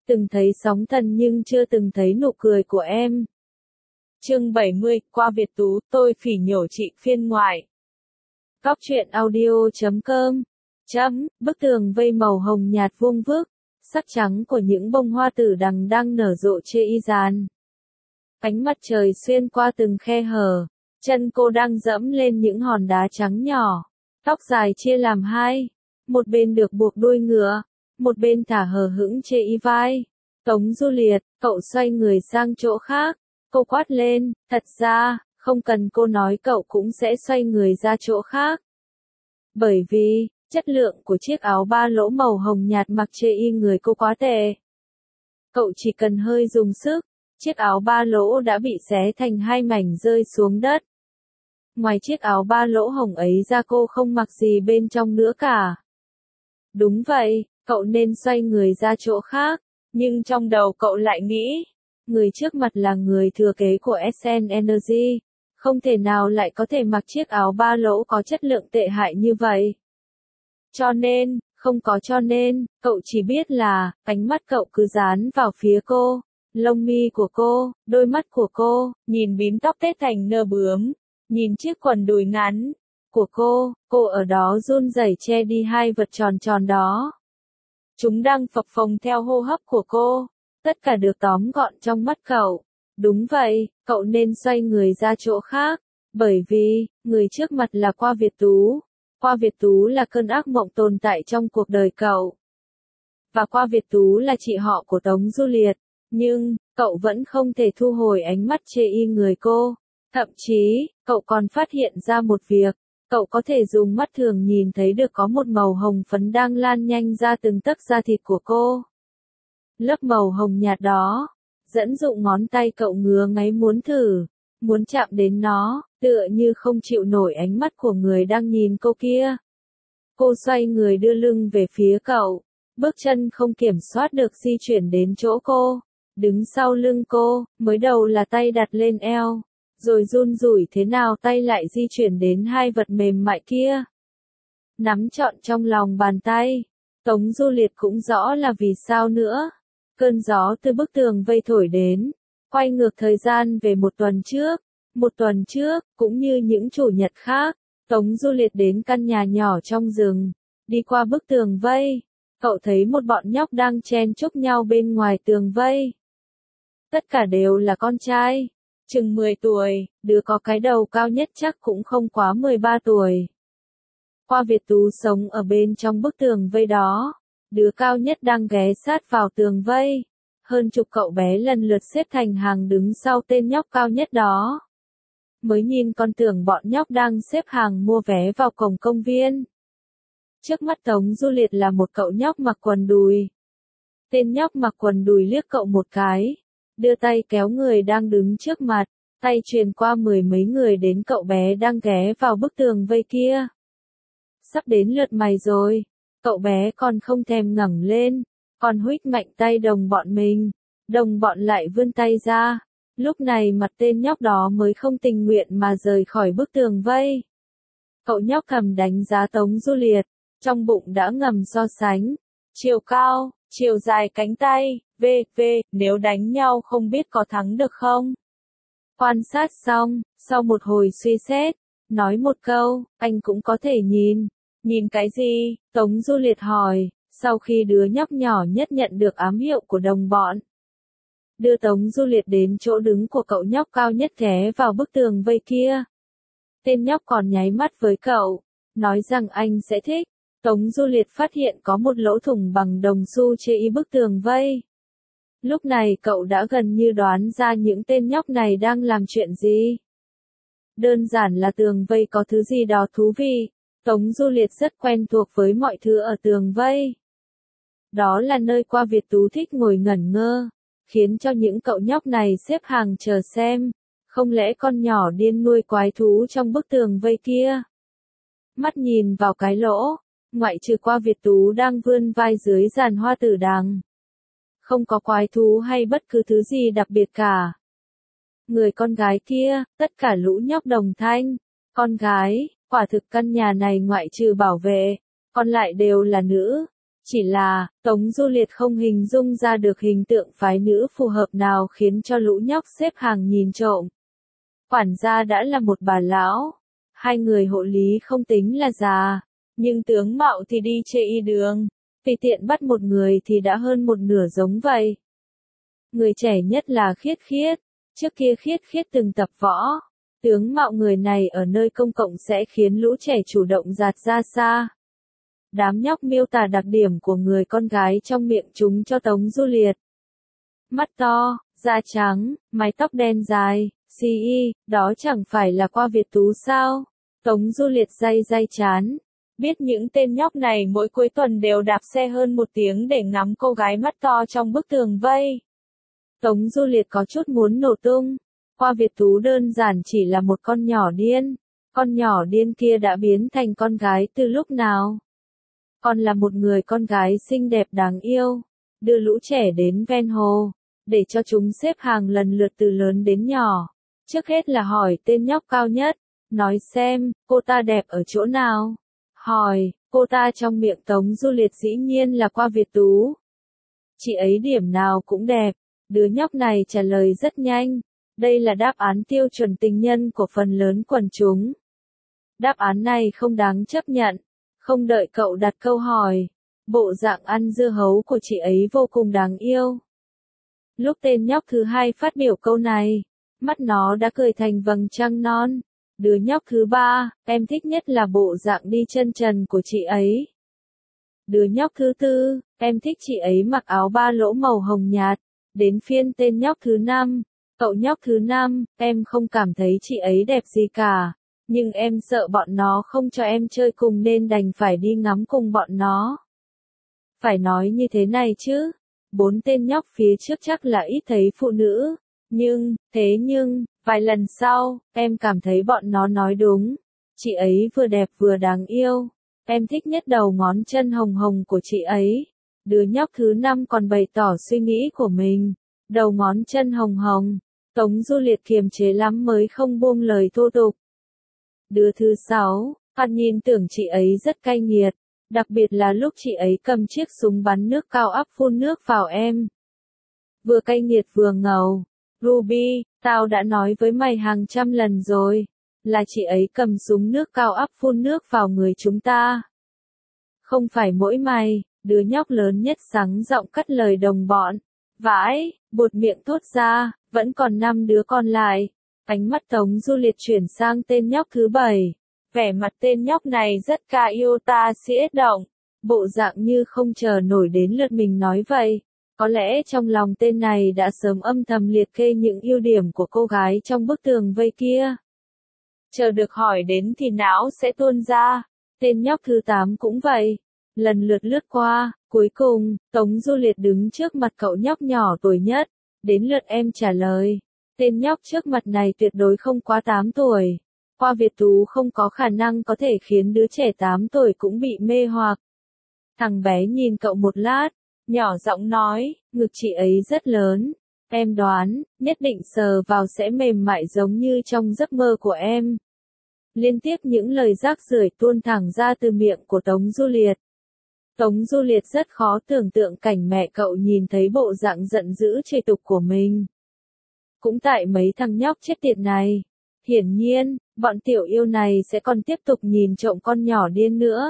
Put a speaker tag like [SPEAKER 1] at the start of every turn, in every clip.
[SPEAKER 1] từng thấy sóng thần nhưng chưa từng thấy nụ cười của em. Chương 70, qua Việt Tú, tôi phỉ nhổ chị phiên ngoại. Cóc truyện audio.com. Bức tường vây màu hồng nhạt vuông vức, sắc trắng của những bông hoa tử đằng đang nở rộ chê y dàn. Ánh mặt trời xuyên qua từng khe hở, chân cô đang dẫm lên những hòn đá trắng nhỏ, tóc dài chia làm hai, một bên được buộc đuôi ngựa, một bên thả hờ hững chê y vai. Tống Du Liệt, cậu xoay người sang chỗ khác, cô quát lên, thật ra, không cần cô nói cậu cũng sẽ xoay người ra chỗ khác. Bởi vì, chất lượng của chiếc áo ba lỗ màu hồng nhạt mặc chê y người cô quá tệ. Cậu chỉ cần hơi dùng sức, chiếc áo ba lỗ đã bị xé thành hai mảnh rơi xuống đất. Ngoài chiếc áo ba lỗ hồng ấy ra cô không mặc gì bên trong nữa cả. Đúng vậy, cậu nên xoay người ra chỗ khác, nhưng trong đầu cậu lại nghĩ, người trước mặt là người thừa kế của SN Energy, không thể nào lại có thể mặc chiếc áo ba lỗ có chất lượng tệ hại như vậy. Cho nên, cậu chỉ biết là, ánh mắt cậu cứ dán vào phía cô, lông mi của cô, đôi mắt của cô, nhìn bím tóc tết thành nơ bướm, nhìn chiếc quần đùi ngắn của cô ở đó run rẩy che đi hai vật tròn tròn đó. Chúng đang phập phồng theo hô hấp của cô, tất cả được tóm gọn trong mắt cậu. Đúng vậy, cậu nên xoay người ra chỗ khác, bởi vì, người trước mặt là Qua Việt Tú. Qua Việt Tú là cơn ác mộng tồn tại trong cuộc đời cậu. Và Qua Việt Tú là chị họ của Tống Du Liệt, nhưng, cậu vẫn không thể thu hồi ánh mắt chê y người cô. Thậm chí, cậu còn phát hiện ra một việc, cậu có thể dùng mắt thường nhìn thấy được có một màu hồng phấn đang lan nhanh ra từng tấc da thịt của cô. Lớp màu hồng nhạt đó, dẫn dụ ngón tay cậu ngứa ngáy muốn thử, muốn chạm đến nó, tựa như không chịu nổi ánh mắt của người đang nhìn cô kia. Cô xoay người đưa lưng về phía cậu, bước chân không kiểm soát được di chuyển đến chỗ cô, đứng sau lưng cô, mới đầu là tay đặt lên eo, rồi run rủi thế nào tay lại di chuyển đến hai vật mềm mại kia. Nắm trọn trong lòng bàn tay, Tống Du Liệt cũng rõ là vì sao nữa. Cơn gió từ bức tường vây thổi đến, quay ngược thời gian về một tuần trước. Một tuần trước, cũng như những chủ nhật khác, Tống Du Liệt đến căn nhà nhỏ trong rừng, đi qua bức tường vây. Cậu thấy một bọn nhóc đang chen chúc nhau bên ngoài tường vây. Tất cả đều là con trai, chừng 10 tuổi, đứa có cái đầu cao nhất chắc cũng không quá 13 tuổi. Qua Việt Tú sống ở bên trong bức tường vây đó, đứa cao nhất đang ghé sát vào tường vây. Hơn chục cậu bé lần lượt xếp thành hàng đứng sau tên nhóc cao nhất đó. Mới nhìn còn tưởng bọn nhóc đang xếp hàng mua vé vào cổng công viên. Trước mắt Tống Du Liệt là một cậu nhóc mặc quần đùi. Tên nhóc mặc quần đùi liếc cậu một cái, đưa tay kéo người đang đứng trước mặt, tay truyền qua mười mấy người đến cậu bé đang ghé vào bức tường vây kia. Sắp đến lượt mày rồi, cậu bé còn không thèm ngẩng lên, còn huých mạnh tay đồng bọn mình, đồng bọn lại vươn tay ra. Lúc này mặt tên nhóc đó mới không tình nguyện mà rời khỏi bức tường vây. Cậu nhóc thầm đánh giá Tống Du Liệt, trong bụng đã ngầm so sánh. Chiều cao, chiều dài cánh tay, nếu đánh nhau không biết có thắng được không? Quan sát xong, sau một hồi suy xét, nói một câu, anh cũng có thể nhìn. Nhìn cái gì? Tống Du Liệt hỏi, sau khi đứa nhóc nhỏ nhất nhận được ám hiệu của đồng bọn. Đưa Tống Du Liệt đến chỗ đứng của cậu nhóc cao nhất ghé vào bức tường vây kia. Tên nhóc còn nháy mắt với cậu, nói rằng anh sẽ thích. Tống Du Liệt phát hiện có một lỗ thủng bằng đồng xu trên bức tường vây. Lúc này cậu đã gần như đoán ra những tên nhóc này đang làm chuyện gì. Đơn giản là tường vây có thứ gì đó thú vị. Tống Du Liệt rất quen thuộc với mọi thứ ở tường vây. Đó là nơi Qua Việt Tú thích ngồi ngẩn ngơ, khiến cho những cậu nhóc này xếp hàng chờ xem, không lẽ con nhỏ điên nuôi quái thú trong bức tường vây kia. Mắt nhìn vào cái lỗ, ngoại trừ Qua Việt Tú đang vươn vai dưới giàn hoa tử đằng. Không có quái thú hay bất cứ thứ gì đặc biệt cả. Người con gái kia, tất cả lũ nhóc đồng thanh, con gái, quả thực căn nhà này ngoại trừ bảo vệ, còn lại đều là nữ. Chỉ là, Tống Du Liệt không hình dung ra được hình tượng phái nữ phù hợp nào khiến cho lũ nhóc xếp hàng nhìn trộm. Quản gia đã là một bà lão, hai người hộ lý không tính là già, nhưng tướng mạo thì đi chê y đường, tùy tiện bắt một người thì đã hơn một nửa giống vậy. Người trẻ nhất là Khiết Khiết, trước kia Khiết Khiết từng tập võ, tướng mạo người này ở nơi công cộng sẽ khiến lũ trẻ chủ động dạt ra xa. Đám nhóc miêu tả đặc điểm của người con gái trong miệng chúng cho Tống Du Liệt. Mắt to, da trắng, mái tóc đen dài, xì y, đó chẳng phải là Qua Việt Tú sao? Tống Du Liệt day day chán. Biết những tên nhóc này mỗi cuối tuần đều đạp xe hơn 1 tiếng để ngắm cô gái mắt to trong bức tường vây. Tống Du Liệt có chút muốn nổ tung. Qua Việt Tú đơn giản chỉ là một con nhỏ điên. Con nhỏ điên kia đã biến thành con gái từ lúc nào? Còn là một người con gái xinh đẹp đáng yêu. Đưa lũ trẻ đến ven hồ, để cho chúng xếp hàng lần lượt từ lớn đến nhỏ. Trước hết là hỏi tên nhóc cao nhất. Nói xem, cô ta đẹp ở chỗ nào? Hỏi, cô ta trong miệng Tống Du Liệt dĩ nhiên là Qua Việt Tú. Chị ấy điểm nào cũng đẹp. Đứa nhóc này trả lời rất nhanh. Đây là đáp án tiêu chuẩn tình nhân của phần lớn quần chúng. Đáp án này không đáng chấp nhận. Không đợi cậu đặt câu hỏi. Bộ dạng ăn dưa hấu của chị ấy vô cùng đáng yêu. Lúc tên nhóc thứ hai phát biểu câu này, mắt nó đã cười thành vầng trăng non. Đứa nhóc thứ ba, em thích nhất là bộ dạng đi chân trần của chị ấy. Đứa nhóc thứ tư, em thích chị ấy mặc áo ba lỗ màu hồng nhạt. Đến phiên tên nhóc thứ năm, cậu nhóc thứ năm, em không cảm thấy chị ấy đẹp gì cả. Nhưng em sợ bọn nó không cho em chơi cùng nên đành phải đi ngắm cùng bọn nó. Phải nói như thế này chứ, 4 tên nhóc phía trước chắc là ít thấy phụ nữ. Nhưng, vài lần sau, em cảm thấy bọn nó nói đúng. Chị ấy vừa đẹp vừa đáng yêu. Em thích nhất đầu ngón chân hồng hồng của chị ấy. Đứa nhóc thứ 5 còn bày tỏ suy nghĩ của mình. Đầu ngón chân hồng hồng. Tống Du Liệt kiềm chế lắm mới không buông lời thô tục. Đứa thứ 6, Hạt nhìn tưởng chị ấy rất cay nghiệt. Đặc biệt là lúc chị ấy cầm chiếc súng bắn nước cao áp phun nước vào em. Vừa cay nghiệt vừa ngầu. Ruby, tao đã nói với mày hàng trăm lần rồi. Là chị ấy cầm súng nước cao áp phun nước vào người chúng ta. Không phải mỗi mày, đứa nhóc lớn nhất sáng giọng cắt lời đồng bọn. Vãi, buột miệng thốt ra, vẫn còn 5 đứa còn lại. Ánh mắt Tống Du Liệt chuyển sang tên nhóc thứ 7. Vẻ mặt tên nhóc này rất ca yêu ta xĩa động. Bộ dạng như không chờ nổi đến lượt mình nói vậy. Có lẽ trong lòng tên này đã sớm âm thầm liệt kê những ưu điểm của cô gái trong bức tường vây kia. Chờ được hỏi đến thì não sẽ tuôn ra. Tên nhóc thứ 8 cũng vậy. Lần lượt lướt qua, cuối cùng, Tống Du Liệt đứng trước mặt cậu nhóc nhỏ tuổi nhất. Đến lượt em trả lời. Tên nhóc trước mặt này tuyệt đối không quá 8 tuổi. Qua Việt Tú không có khả năng có thể khiến đứa trẻ 8 tuổi cũng bị mê hoặc. Thằng bé nhìn cậu một lát, nhỏ giọng nói, ngực chị ấy rất lớn. Em đoán, nhất định sờ vào sẽ mềm mại giống như trong giấc mơ của em. Liên tiếp những lời rác rưởi tuôn thẳng ra từ miệng của Tống Du Liệt. Tống Du Liệt rất khó tưởng tượng cảnh mẹ cậu nhìn thấy bộ dạng giận dữ chê tục của mình. Cũng tại mấy thằng nhóc chết tiệt này. Hiển nhiên, bọn tiểu yêu này sẽ còn tiếp tục nhìn trộm con nhỏ điên nữa.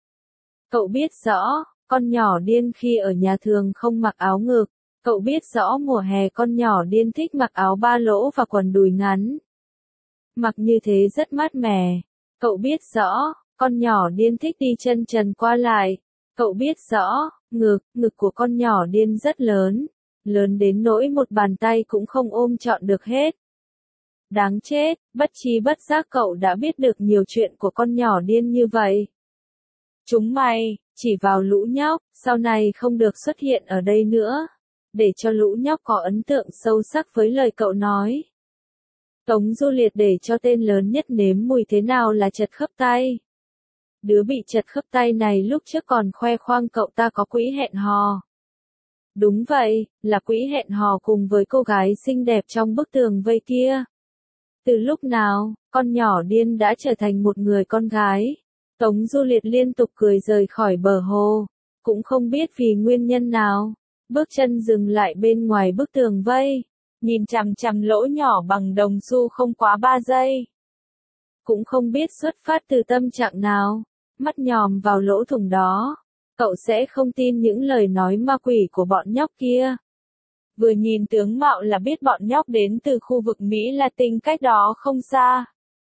[SPEAKER 1] Cậu biết rõ, con nhỏ điên khi ở nhà thường không mặc áo ngực. Cậu biết rõ mùa hè con nhỏ điên thích mặc áo ba lỗ và quần đùi ngắn. Mặc như thế rất mát mẻ. Cậu biết rõ, con nhỏ điên thích đi chân trần qua lại. Cậu biết rõ, ngực của con nhỏ điên rất lớn. Lớn đến nỗi một bàn tay cũng không ôm trọn được hết. Đáng chết, bất tri bất giác cậu đã biết được nhiều chuyện của con nhỏ điên như vậy. Chúng mày, chỉ vào lũ nhóc, sau này không được xuất hiện ở đây nữa. Để cho lũ nhóc có ấn tượng sâu sắc với lời cậu nói. Tống Du Liệt để cho tên lớn nhất nếm mùi thế nào là chật khớp tay. Đứa bị chật khớp tay này lúc trước còn khoe khoang cậu ta có quỹ hẹn hò. Đúng vậy, là quỹ hẹn hò cùng với cô gái xinh đẹp trong bức tường vây kia. Từ lúc nào, con nhỏ điên đã trở thành một người con gái. Tống Du Liệt liên tục cười rời khỏi bờ hồ. cũng không biết vì nguyên nhân nào. Bước chân dừng lại bên ngoài bức tường vây, nhìn chằm chằm lỗ nhỏ bằng đồng xu không quá 3 giây. Cũng không biết xuất phát từ tâm trạng nào, mắt nhòm vào lỗ thủng đó. Cậu sẽ không tin những lời nói ma quỷ của bọn nhóc kia. Vừa nhìn tướng mạo là biết bọn nhóc đến từ khu vực Mỹ Latin cách đó không xa.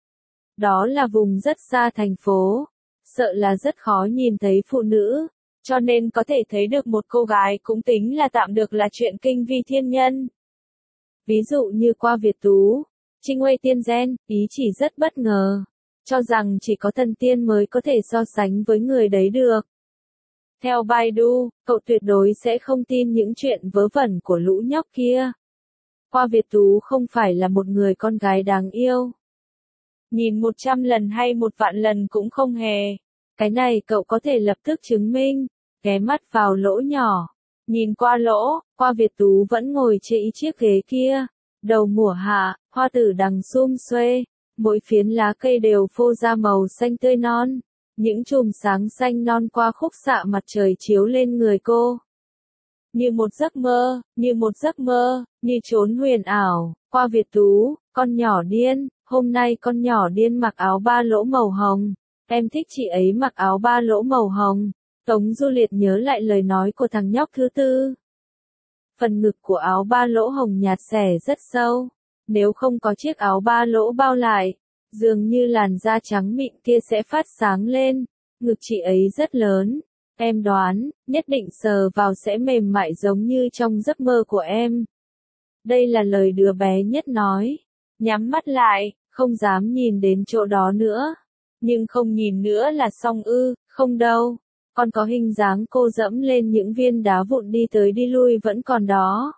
[SPEAKER 1] Đó là vùng rất xa thành phố, sợ là rất khó nhìn thấy phụ nữ, cho nên có thể thấy được một cô gái cũng tính là tạm được là chuyện kinh vi thiên nhân. Ví dụ như qua Việt Tú, Trinh Uy Tiên Gen, ý chỉ rất bất ngờ, cho rằng chỉ có thần tiên mới có thể so sánh với người đấy được. Theo Baidu, cậu tuyệt đối sẽ không tin những chuyện vớ vẩn của lũ nhóc kia. Qua Việt Tú không phải là một người con gái đáng yêu. Nhìn 100 lần hay 1.000.000 lần cũng không hề. Cái này cậu có thể lập tức chứng minh. Ghé mắt vào lỗ nhỏ. Nhìn qua lỗ, qua Việt Tú vẫn ngồi trên chiếc ghế kia. Đầu mùa hạ, hoa tử đằng sum xuê. Mỗi phiến lá cây đều phô ra màu xanh tươi non. Những chùm sáng xanh non qua khúc xạ mặt trời chiếu lên người cô. Như một giấc mơ, như một giấc mơ, như trốn huyền ảo. Qua Việt Tú, con nhỏ điên, hôm nay con nhỏ điên mặc áo ba lỗ màu hồng. Em thích chị ấy mặc áo ba lỗ màu hồng. Tống Du Liệt nhớ lại lời nói của thằng nhóc thứ tư. Phần ngực của áo ba lỗ hồng nhạt xẻ rất sâu. Nếu không có chiếc áo ba lỗ bao lại, dường như làn da trắng mịn kia sẽ phát sáng lên. Ngực chị ấy rất lớn. Em đoán, nhất định sờ vào sẽ mềm mại giống như trong giấc mơ của em. Đây là lời đứa bé nhất nói. Nhắm mắt lại, không dám nhìn đến chỗ đó nữa. Nhưng không nhìn nữa là xong ư, không đâu. Còn có hình dáng cô dẫm lên những viên đá vụn đi tới đi lui vẫn còn đó.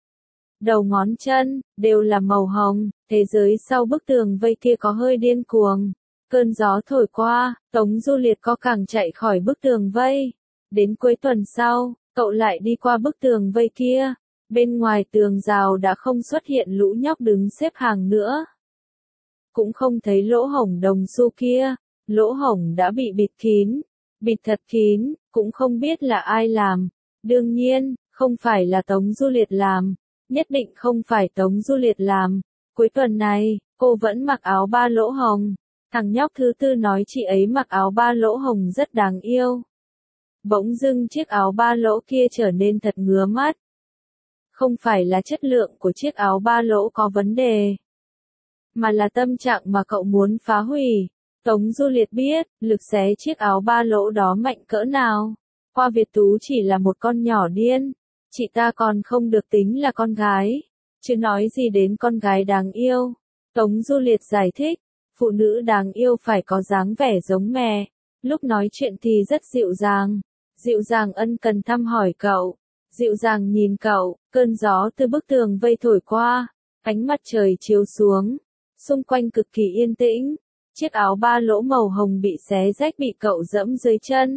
[SPEAKER 1] Đầu ngón chân, đều là màu hồng, thế giới sau bức tường vây kia có hơi điên cuồng. Cơn gió thổi qua, Tống Du Liệt có càng chạy khỏi bức tường vây. Đến cuối tuần sau, cậu lại đi qua bức tường vây kia. Bên ngoài tường rào đã không xuất hiện lũ nhóc đứng xếp hàng nữa. Cũng không thấy lỗ hổng đồng xu kia, lỗ hổng đã bị bịt kín. Bịt thật kín, cũng không biết là ai làm. Đương nhiên, không phải là Tống Du Liệt làm. Nhất định không phải Tống Du Liệt làm. Cuối tuần này, cô vẫn mặc áo ba lỗ hồng. Thằng nhóc thứ tư nói chị ấy mặc áo ba lỗ hồng rất đáng yêu. Bỗng dưng chiếc áo ba lỗ kia trở nên thật ngứa mắt. Không phải là chất lượng của chiếc áo ba lỗ có vấn đề, mà là tâm trạng mà cậu muốn phá hủy. Tống Du Liệt biết, lực xé chiếc áo ba lỗ đó mạnh cỡ nào. Qua Việt Tú chỉ là một con nhỏ điên. Chị ta còn không được tính là con gái. Chứ nói gì đến con gái đáng yêu. Tống Du Liệt giải thích, phụ nữ đáng yêu phải có dáng vẻ giống mẹ. Lúc nói chuyện thì rất dịu dàng. Dịu dàng ân cần thăm hỏi cậu. Dịu dàng nhìn cậu, cơn gió từ bức tường vây thổi qua. Ánh mặt trời chiếu xuống. Xung quanh cực kỳ yên tĩnh. Chiếc áo ba lỗ màu hồng bị xé rách bị cậu dẫm dưới chân.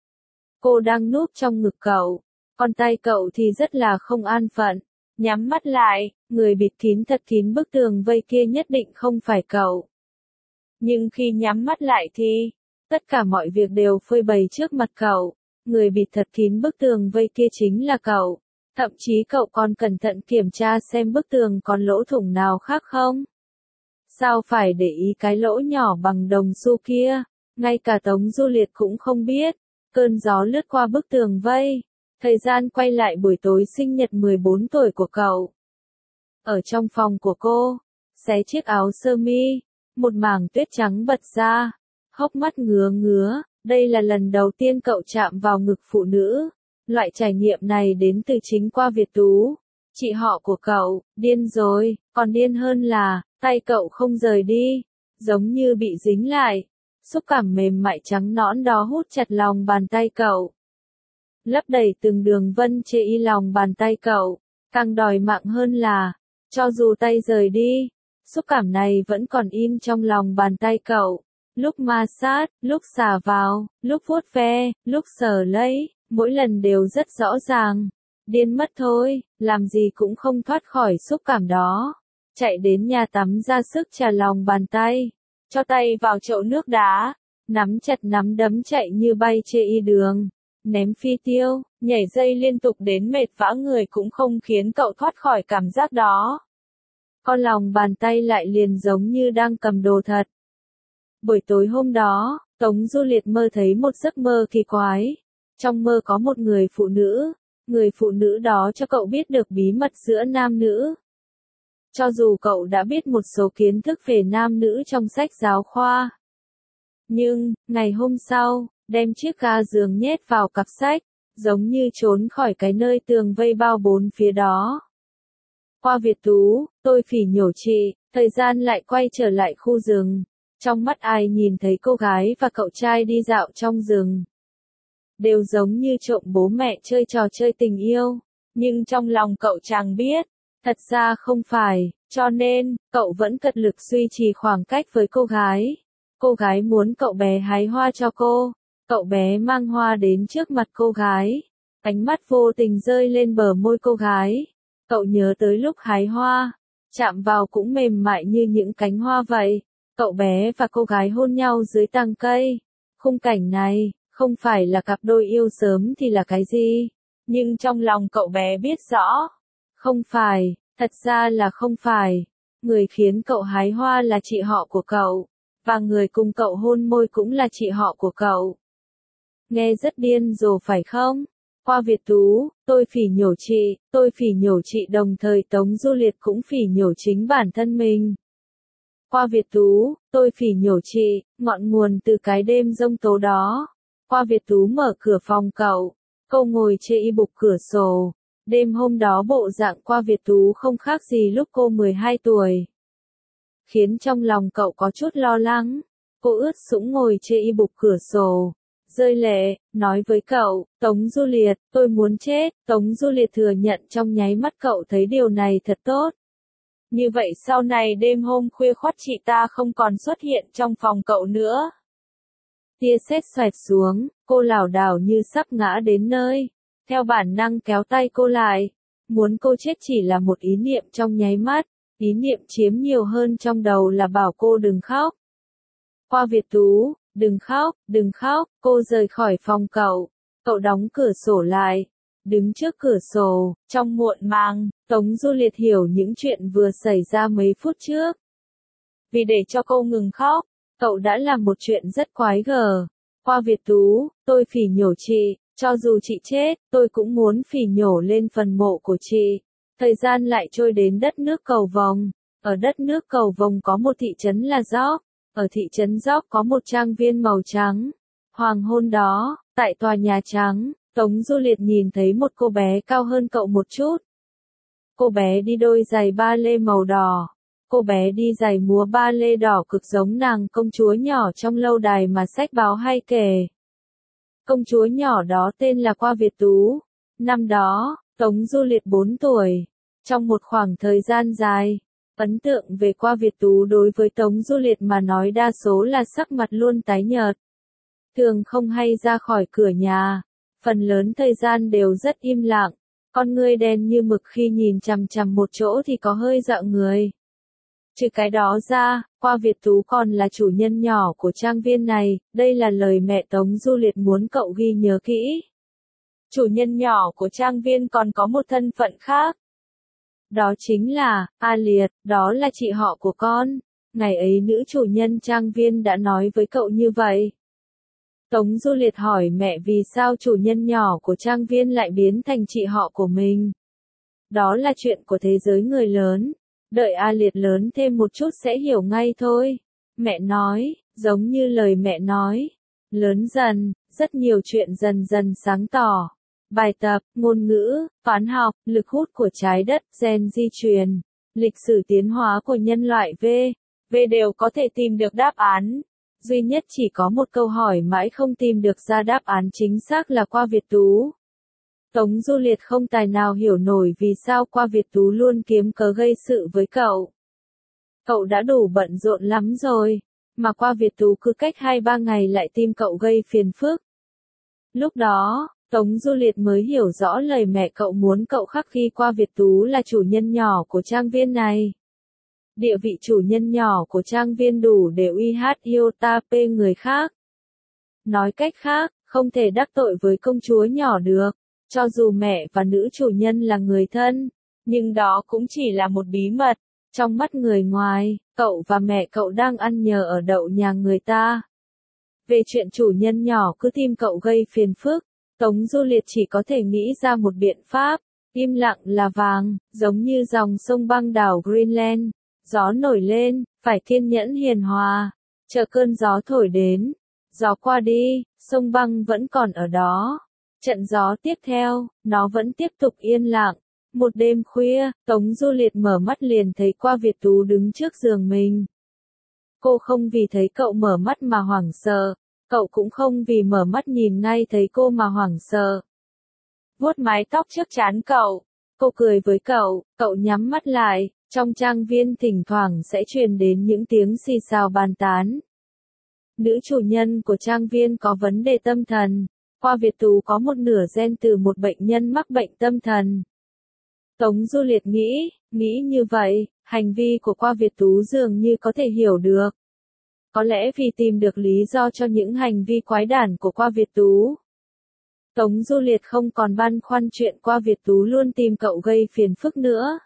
[SPEAKER 1] Cô đang núp trong ngực cậu. Còn tay cậu thì rất là không an phận. Nhắm mắt lại, người bịt kín thật kín bức tường vây kia nhất định không phải cậu. Nhưng khi nhắm mắt lại thì, tất cả mọi việc đều phơi bày trước mặt cậu. Người bịt thật kín bức tường vây kia chính là cậu. Thậm chí cậu còn cẩn thận kiểm tra xem bức tường còn lỗ thủng nào khác không. Sao phải để ý cái lỗ nhỏ bằng đồng xu kia, ngay cả Tống Du Liệt cũng không biết. Cơn gió lướt qua bức tường vây. Thời gian quay lại buổi tối sinh nhật 14 tuổi của cậu. Ở trong phòng của cô, xé chiếc áo sơ mi, một mảng tuyết trắng bật ra, hốc mắt ngứa ngứa, đây là lần đầu tiên cậu chạm vào ngực phụ nữ. Loại trải nghiệm này đến từ chính Qua Việt Tú, chị họ của cậu. Điên rồi, còn điên hơn là, tay cậu không rời đi, giống như bị dính lại. Xúc cảm mềm mại trắng nõn đó hút chặt lòng bàn tay cậu. Lấp đầy từng đường vân chê y lòng bàn tay cậu. Càng đòi mạng hơn là, cho dù tay rời đi, xúc cảm này vẫn còn in trong lòng bàn tay cậu. Lúc ma sát, lúc xả vào, lúc vuốt ve, lúc sờ lấy, mỗi lần đều rất rõ ràng. Điên mất thôi, làm gì cũng không thoát khỏi xúc cảm đó. Chạy đến nhà tắm ra sức chà lòng bàn tay, cho tay vào chậu nước đá, nắm chặt nắm đấm chạy như bay chê y đường. ném phi tiêu, nhảy dây liên tục đến mệt vã người cũng không khiến cậu thoát khỏi cảm giác đó. Con lòng bàn tay lại liền giống như đang cầm đồ thật. Buổi tối hôm đó, Tống Du Liệt mơ thấy một giấc mơ kỳ quái. Trong mơ có một người phụ nữ đó cho cậu biết được bí mật giữa nam nữ. Cho dù cậu đã biết một số kiến thức về nam nữ trong sách giáo khoa. Nhưng, ngày hôm sau, đem chiếc ga giường nhét vào cặp sách, giống như trốn khỏi cái nơi tường vây bao bốn phía đó. Qua Việt Tú, tôi phỉ nhổ chị, thời gian lại quay trở lại khu rừng. Trong mắt ai nhìn thấy cô gái và cậu trai đi dạo trong rừng. Đều giống như trộm bố mẹ chơi trò chơi tình yêu. Nhưng trong lòng cậu chẳng biết, thật ra không phải, cho nên, cậu vẫn cật lực duy trì khoảng cách với cô gái. Cô gái muốn cậu bé hái hoa cho cô. Cậu bé mang hoa đến trước mặt cô gái. Ánh mắt vô tình rơi lên bờ môi cô gái. Cậu nhớ tới lúc hái hoa. Chạm vào cũng mềm mại như những cánh hoa vậy. Cậu bé và cô gái hôn nhau dưới tàng cây. Khung cảnh này, không phải là cặp đôi yêu sớm thì là cái gì. Nhưng trong lòng cậu bé biết rõ. Không phải, thật ra là không phải. Người khiến cậu hái hoa là chị họ của cậu. Và người cùng cậu hôn môi cũng là chị họ của cậu. Nghe rất điên rồ phải không? Qua Việt Tú, tôi phỉ nhổ chị đồng thời Tống Du Liệt cũng phỉ nhổ chính bản thân mình. Qua Việt Tú, tôi phỉ nhổ chị, ngọn nguồn từ cái đêm giông tố đó. Qua Việt Tú mở cửa phòng cậu, cô ngồi chê y bục cửa sổ. Đêm hôm đó bộ dạng Qua Việt Tú không khác gì lúc cô 12 tuổi. Khiến trong lòng cậu có chút lo lắng. Cô ướt sũng ngồi chê y bục cửa sổ. Rơi lệ, nói với cậu, Tống Du Liệt, tôi muốn chết. Tống Du Liệt thừa nhận trong nháy mắt cậu thấy điều này thật tốt. Như vậy sau này đêm hôm khuya khoắt chị ta không còn xuất hiện trong phòng cậu nữa. Tia sét xoẹt xuống, cô lảo đảo như sắp ngã đến nơi. Theo bản năng kéo tay cô lại. Muốn cô chết chỉ là một ý niệm trong nháy mắt. Ý niệm chiếm nhiều hơn trong đầu là bảo cô đừng khóc. Qua Việt Tú, đừng khóc, cô rời khỏi phòng cậu. Cậu đóng cửa sổ lại. Đứng trước cửa sổ, trong muộn màng, Tống Du Liệt hiểu những chuyện vừa xảy ra mấy phút trước. Vì để cho cô ngừng khóc, cậu đã làm một chuyện rất quái gở. Qua Việt Tú, tôi phỉ nhổ chị, cho dù chị chết, tôi cũng muốn phỉ nhổ lên phần mộ của chị. Thời gian lại trôi đến đất nước Cầu Vồng. Ở đất nước Cầu Vồng có một thị trấn là Gióc. Ở thị trấn Gióc có một trang viên màu trắng. Hoàng hôn đó, tại tòa nhà trắng, Tống Du Liệt nhìn thấy một cô bé cao hơn cậu một chút. Cô bé đi đôi giày ba lê màu đỏ. Cô bé đi giày múa ba lê đỏ cực giống nàng công chúa nhỏ trong lâu đài mà sách báo hay kể. Công chúa nhỏ đó tên là Qua Việt Tú. Năm đó, Tống Du Liệt 4 tuổi. Trong một khoảng thời gian dài, ấn tượng về Qua Việt Tú đối với Tống Du Liệt mà nói đa số là sắc mặt luôn tái nhợt. Thường không hay ra khỏi cửa nhà. Phần lớn thời gian đều rất im lặng. Con ngươi đen như mực khi nhìn chằm chằm một chỗ thì có hơi dạo người. Trừ cái đó ra, Qua Việt Tú còn là chủ nhân nhỏ của trang viên này, đây là lời mẹ Tống Du Liệt muốn cậu ghi nhớ kỹ. Chủ nhân nhỏ của trang viên còn có một thân phận khác. Đó chính là, A Liệt, đó là chị họ của con. Ngày ấy nữ chủ nhân trang viên đã nói với cậu như vậy. Tống Du Liệt hỏi mẹ vì sao chủ nhân nhỏ của trang viên lại biến thành chị họ của mình. Đó là chuyện của thế giới người lớn. Đợi A Liệt lớn thêm một chút sẽ hiểu ngay thôi. Mẹ nói, giống như lời mẹ nói. Lớn dần, rất nhiều chuyện dần dần sáng tỏ. Bài tập, ngôn ngữ, toán học, lực hút của trái đất, gen di truyền, lịch sử tiến hóa của nhân loại v đều có thể tìm được đáp án. Duy nhất chỉ có một câu hỏi mãi không tìm được ra đáp án chính xác là Qua Việt Tú. Tống Du Liệt không tài nào hiểu nổi vì sao Qua Việt Tú luôn kiếm cớ gây sự với cậu. Cậu đã đủ bận rộn lắm rồi, mà Qua Việt Tú cứ cách 2-3 ngày lại tìm cậu gây phiền phức. Lúc đó, Tống Du Liệt mới hiểu rõ lời mẹ cậu muốn cậu khắc ghi Qua Việt Tú là chủ nhân nhỏ của trang viên này. Địa vị chủ nhân nhỏ của trang viên đủ để uy hiếp người khác. Nói cách khác, không thể đắc tội với công chúa nhỏ được, cho dù mẹ và nữ chủ nhân là người thân, nhưng đó cũng chỉ là một bí mật, trong mắt người ngoài, cậu và mẹ cậu đang ăn nhờ ở đậu nhà người ta. Về chuyện chủ nhân nhỏ cứ tìm cậu gây phiền phức, Tống Du Liệt chỉ có thể nghĩ ra một biện pháp, im lặng là vàng, giống như dòng sông băng đảo Greenland, gió nổi lên, phải kiên nhẫn hiền hòa, chờ cơn gió thổi đến, gió qua đi, sông băng vẫn còn ở đó. Trận gió tiếp theo, nó vẫn tiếp tục yên lặng. Một đêm khuya, Tống Du Liệt mở mắt liền thấy Qua Việt Tú đứng trước giường mình. Cô không vì thấy cậu mở mắt mà hoảng sợ, cậu cũng không vì mở mắt nhìn ngay thấy cô mà hoảng sợ. Vuốt mái tóc trước trán cậu, cô cười với cậu nhắm mắt lại, trong trang viên thỉnh thoảng sẽ truyền đến những tiếng xì xào bàn tán. Nữ chủ nhân của trang viên có vấn đề tâm thần, Qua Việt Tú có một nửa gen từ một bệnh nhân mắc bệnh tâm thần. Tống Du Liệt nghĩ như vậy, hành vi của Qua Việt Tú dường như có thể hiểu được. Có lẽ vì tìm được lý do cho những hành vi quái đản của Qua Việt Tú. Tống Du Liệt không còn băn khoăn chuyện Qua Việt Tú luôn tìm cậu gây phiền phức nữa.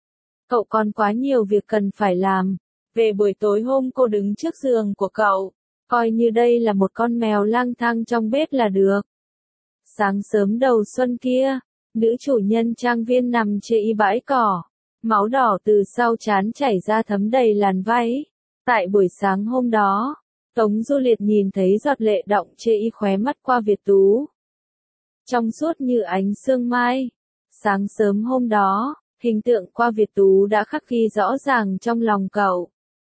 [SPEAKER 1] Cậu còn quá nhiều việc cần phải làm. Về buổi tối hôm cô đứng trước giường của cậu, coi như đây là một con mèo lang thang trong bếp là được. Sáng sớm đầu xuân kia, nữ chủ nhân trang viên nằm trên bãi cỏ, máu đỏ từ sau trán chảy ra thấm đầy làn váy. Tại buổi sáng hôm đó, Tống Du Liệt nhìn thấy giọt lệ đọng trên khóe mắt Qua Việt Tú. Trong suốt như ánh sương mai. Sáng sớm hôm đó, hình tượng Qua Việt Tú đã khắc ghi rõ ràng trong lòng cậu.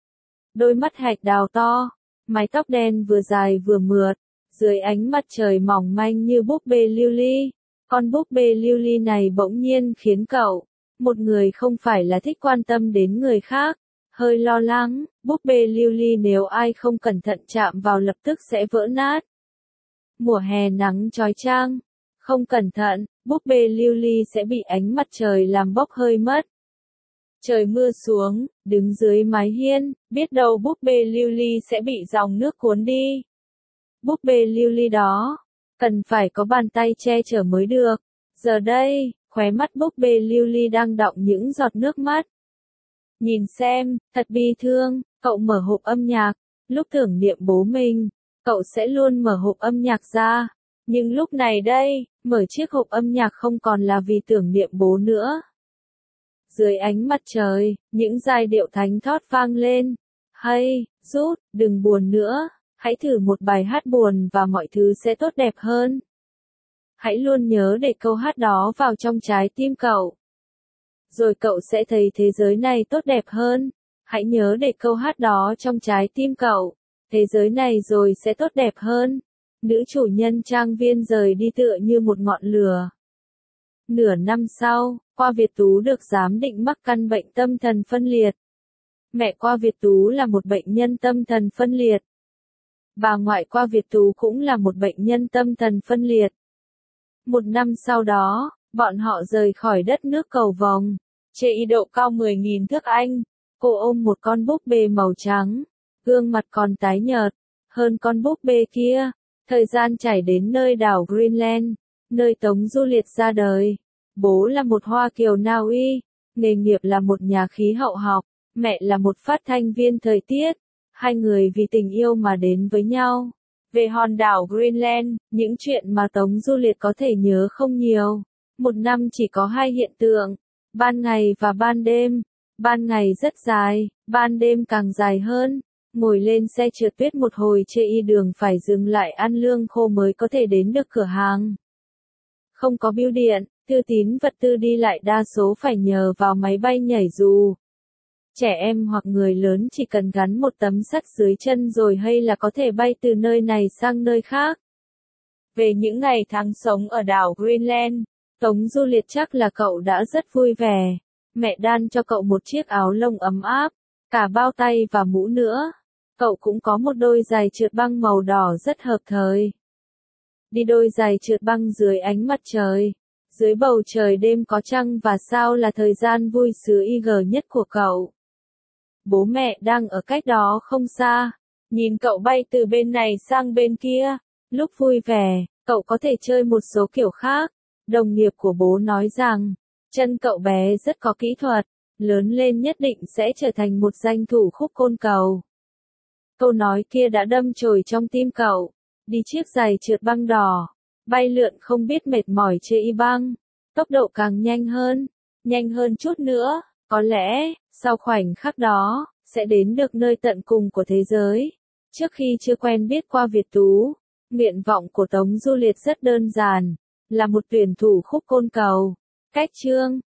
[SPEAKER 1] Đôi mắt hạch đào to, mái tóc đen vừa dài vừa mượt, dưới ánh mặt trời mỏng manh như búp bê lưu ly. Con búp bê lưu ly này bỗng nhiên khiến cậu, một người không phải là thích quan tâm đến người khác, hơi lo lắng, búp bê lưu ly nếu ai không cẩn thận chạm vào lập tức sẽ vỡ nát. Mùa hè nắng chói chang, không cẩn thận, búp bê lưu ly sẽ bị ánh mặt trời làm bốc hơi mất. Trời mưa xuống, đứng dưới mái hiên, biết đâu búp bê lưu ly sẽ bị dòng nước cuốn đi. Búp bê lưu ly đó, cần phải có bàn tay che chở mới được. Giờ đây, khóe mắt búp bê lưu ly đang đọng những giọt nước mắt. Nhìn xem, thật bi thương, cậu mở hộp âm nhạc, lúc tưởng niệm bố mình, cậu sẽ luôn mở hộp âm nhạc ra. Nhưng lúc này đây, mở chiếc hộp âm nhạc không còn là vì tưởng niệm bố nữa. Dưới ánh mặt trời, những giai điệu thánh thót vang lên. Hay, Rút, đừng buồn nữa, hãy thử một bài hát buồn và mọi thứ sẽ tốt đẹp hơn. Hãy luôn nhớ để câu hát đó vào trong trái tim cậu. Rồi cậu sẽ thấy thế giới này tốt đẹp hơn. Hãy nhớ để câu hát đó trong trái tim cậu. Thế giới này rồi sẽ tốt đẹp hơn. Nữ chủ nhân trang viên rời đi tựa như một ngọn lửa. Nửa năm sau, Qua Việt Tú được giám định mắc căn bệnh tâm thần phân liệt. Mẹ Qua Việt Tú là một bệnh nhân tâm thần phân liệt. Bà ngoại Qua Việt Tú cũng là một bệnh nhân tâm thần phân liệt. Một năm sau đó, bọn họ rời khỏi đất nước cầu vồng. Trên độ cao 10.000 thước Anh, cô ôm một con búp bê màu trắng, gương mặt còn tái nhợt hơn con búp bê kia. Thời gian chảy đến nơi đảo Greenland, nơi Tống Du Liệt ra đời. Bố là một Hoa Kiều Na Uy, nghề nghiệp là một nhà khí hậu học, mẹ là một phát thanh viên thời tiết. Hai người vì tình yêu mà đến với nhau. Về hòn đảo Greenland, những chuyện mà Tống Du Liệt có thể nhớ không nhiều. Một năm chỉ có hai hiện tượng, ban ngày và ban đêm. Ban ngày rất dài, ban đêm càng dài hơn. Ngồi lên xe trượt tuyết một hồi trên đường phải dừng lại ăn lương khô mới có thể đến được cửa hàng. Không có bưu điện, thư tín vật tư đi lại đa số phải nhờ vào máy bay nhảy dù. Trẻ em hoặc người lớn chỉ cần gắn một tấm sắt dưới chân rồi hay là có thể bay từ nơi này sang nơi khác. Về những ngày tháng sống ở đảo Greenland, Tống Du Liệt chắc là cậu đã rất vui vẻ. Mẹ đan cho cậu một chiếc áo lông ấm áp, cả bao tay và mũ nữa. Cậu cũng có một đôi giày trượt băng màu đỏ rất hợp thời. Đi đôi giày trượt băng dưới ánh mặt trời, dưới bầu trời đêm có trăng và sao là thời gian vui sướng nhất của cậu. Bố mẹ đang ở cách đó không xa, nhìn cậu bay từ bên này sang bên kia, lúc vui vẻ, cậu có thể chơi một số kiểu khác. Đồng nghiệp của bố nói rằng, chân cậu bé rất có kỹ thuật, lớn lên nhất định sẽ trở thành một danh thủ khúc côn cầu. Câu nói kia đã đâm chồi trong tim cậu. Đi chiếc giày trượt băng đỏ, bay lượn không biết mệt mỏi trên y băng, tốc độ càng nhanh hơn chút nữa, có lẽ, sau khoảnh khắc đó, sẽ đến được nơi tận cùng của thế giới. Trước khi chưa quen biết qua Việt Tú, nguyện vọng của Tống Du Liệt rất đơn giản, là một tuyển thủ khúc côn cầu. Cách chương